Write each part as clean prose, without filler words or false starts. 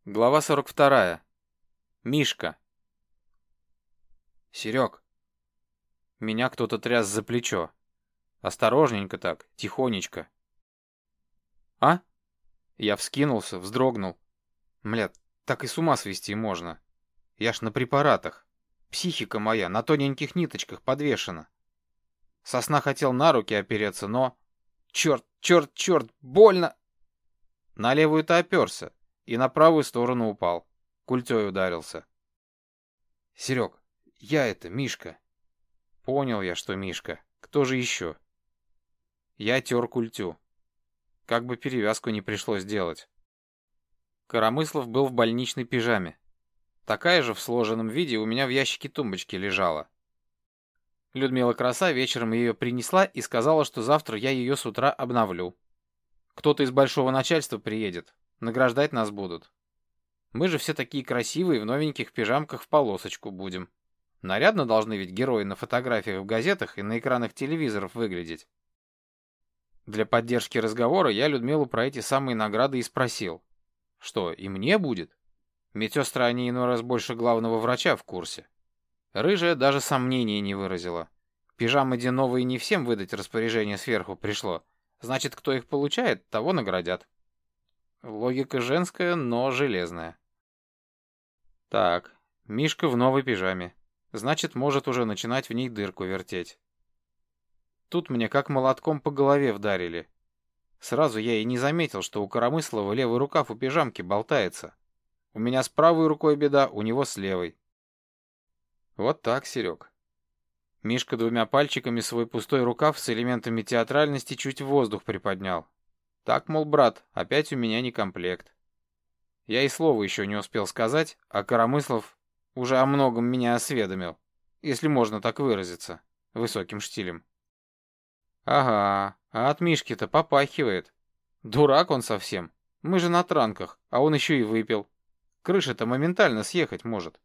Глава 42. Мишка. Серег. Меня кто-то тряс за плечо. Осторожненько так, тихонечко. А? Я вскинулся, вздрогнул. Мля, так и с ума свести можно. Я ж на препаратах. Психика моя на тоненьких ниточках подвешена. Со сна хотел на руки опереться, но... Черт, больно! На левую-то оперся и на правую сторону упал. Культей ударился. Серег, Мишка. Понял я, что Мишка. Кто же еще? Я тер культю. Как бы перевязку не пришлось делать. Коромыслов был в больничной пижаме. Такая же в сложенном виде у меня в ящике тумбочки лежала. Людмила Краса вечером ее принесла и сказала, что завтра я ее с утра обновлю. Кто-то из большого начальства приедет. Награждать нас будут. Мы же все такие красивые в новеньких пижамках в полосочку будем. Нарядно должны ведь герои на фотографиях в газетах и на экранах телевизоров выглядеть. Для поддержки разговора я Людмилу про эти самые награды и спросил. Что, и мне будет? Медсестры они иной раз больше главного врача в курсе. Рыжая даже сомнений не выразила. Пижамы де новые не всем выдать распоряжение сверху пришло. Значит, кто их получает, того наградят. Логика женская, но железная. Так, Мишка в новой пижаме. Значит, может уже начинать в ней дырку вертеть. Тут мне как молотком по голове вдарили. Сразу я и не заметил, что у Коромыслова левый рукав у пижамки болтается. У меня с правой рукой беда, у него с левой. Вот так, Серег. Мишка двумя пальчиками свой пустой рукав с элементами театральности чуть в воздух приподнял. Так, мол, брат, опять у меня не комплект. Я и слова еще не успел сказать, а Коромыслов уже о многом меня осведомил, если можно так выразиться, высоким штилем. Ага, а от Мишки-то попахивает. Дурак он совсем. Мы же на транках, а он еще и выпил. Крыша-то моментально съехать может.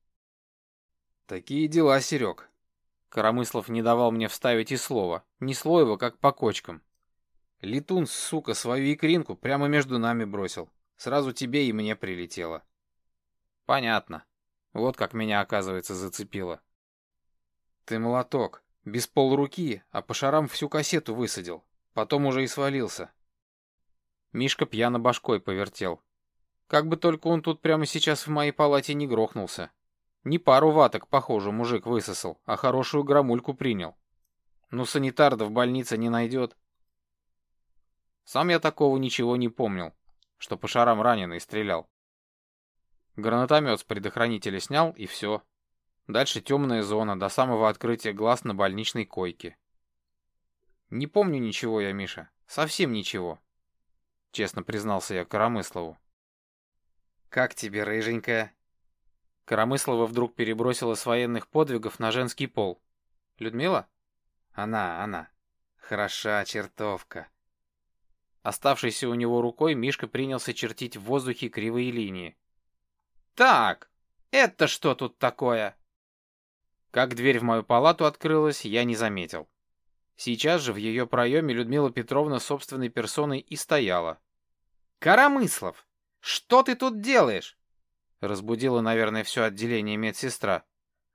Такие дела, Серег. Коромыслов не давал мне вставить и слова, несло его как по кочкам. Летун, сука, свою икринку прямо между нами бросил. Сразу тебе и мне прилетело. Понятно. Вот как меня, оказывается, зацепило. Ты молоток. Без полруки, а по шарам всю кассету высадил. Потом уже и свалился. Мишка пьяно башкой повертел. Как бы только он тут прямо сейчас в моей палате не грохнулся. Не пару ваток, похоже, мужик высосал, а хорошую грамульку принял. Ну, санитар-то в больнице не найдет. Сам я такого ничего не помнил, что по шарам раненый стрелял. Гранатомет с предохранителя снял, и все. Дальше темная зона, до самого открытия глаз на больничной койке. Не помню ничего я, Миша, совсем ничего. Честно признался я Коромыслову. Как тебе, рыженькая? Коромыслова вдруг перебросила с военных подвигов на женский пол. Людмила? Она. Хороша чертовка. Оставшейся у него рукой Мишка принялся чертить в воздухе кривые линии. «Так, это что тут такое?» Как дверь в мою палату открылась, я не заметил. Сейчас же в ее проеме Людмила Петровна собственной персоной и стояла. «Коромыслов, что ты тут делаешь?» Разбудила, наверное, все отделение медсестра.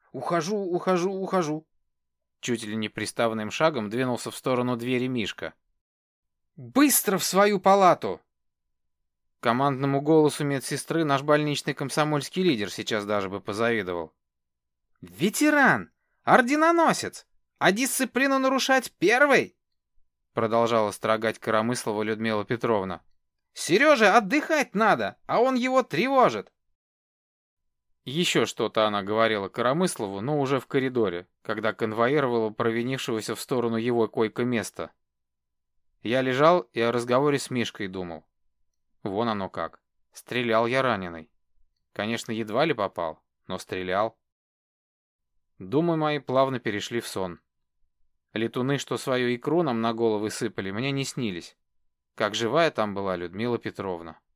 «Ухожу». Чуть ли не приставным шагом двинулся в сторону двери Мишка. «Быстро в свою палату!» Командному голосу медсестры наш больничный комсомольский лидер сейчас даже бы позавидовал. «Ветеран! Орденоносец! А дисциплину нарушать первый!» Продолжала строгать Коромыслова Людмила Петровна. «Сереже отдыхать надо, а он его тревожит!» Еще что-то она говорила Коромыслову, но уже в коридоре, когда конвоировала провинившегося в сторону его койко-места. Я лежал и о разговоре с Мишкой думал. Вон оно как. Стрелял я раненый. Конечно, едва ли попал, но стрелял. Думы мои плавно перешли в сон. Летуны, что свою икру нам на головы сыпали, мне не снились. Как живая там была Людмила Петровна.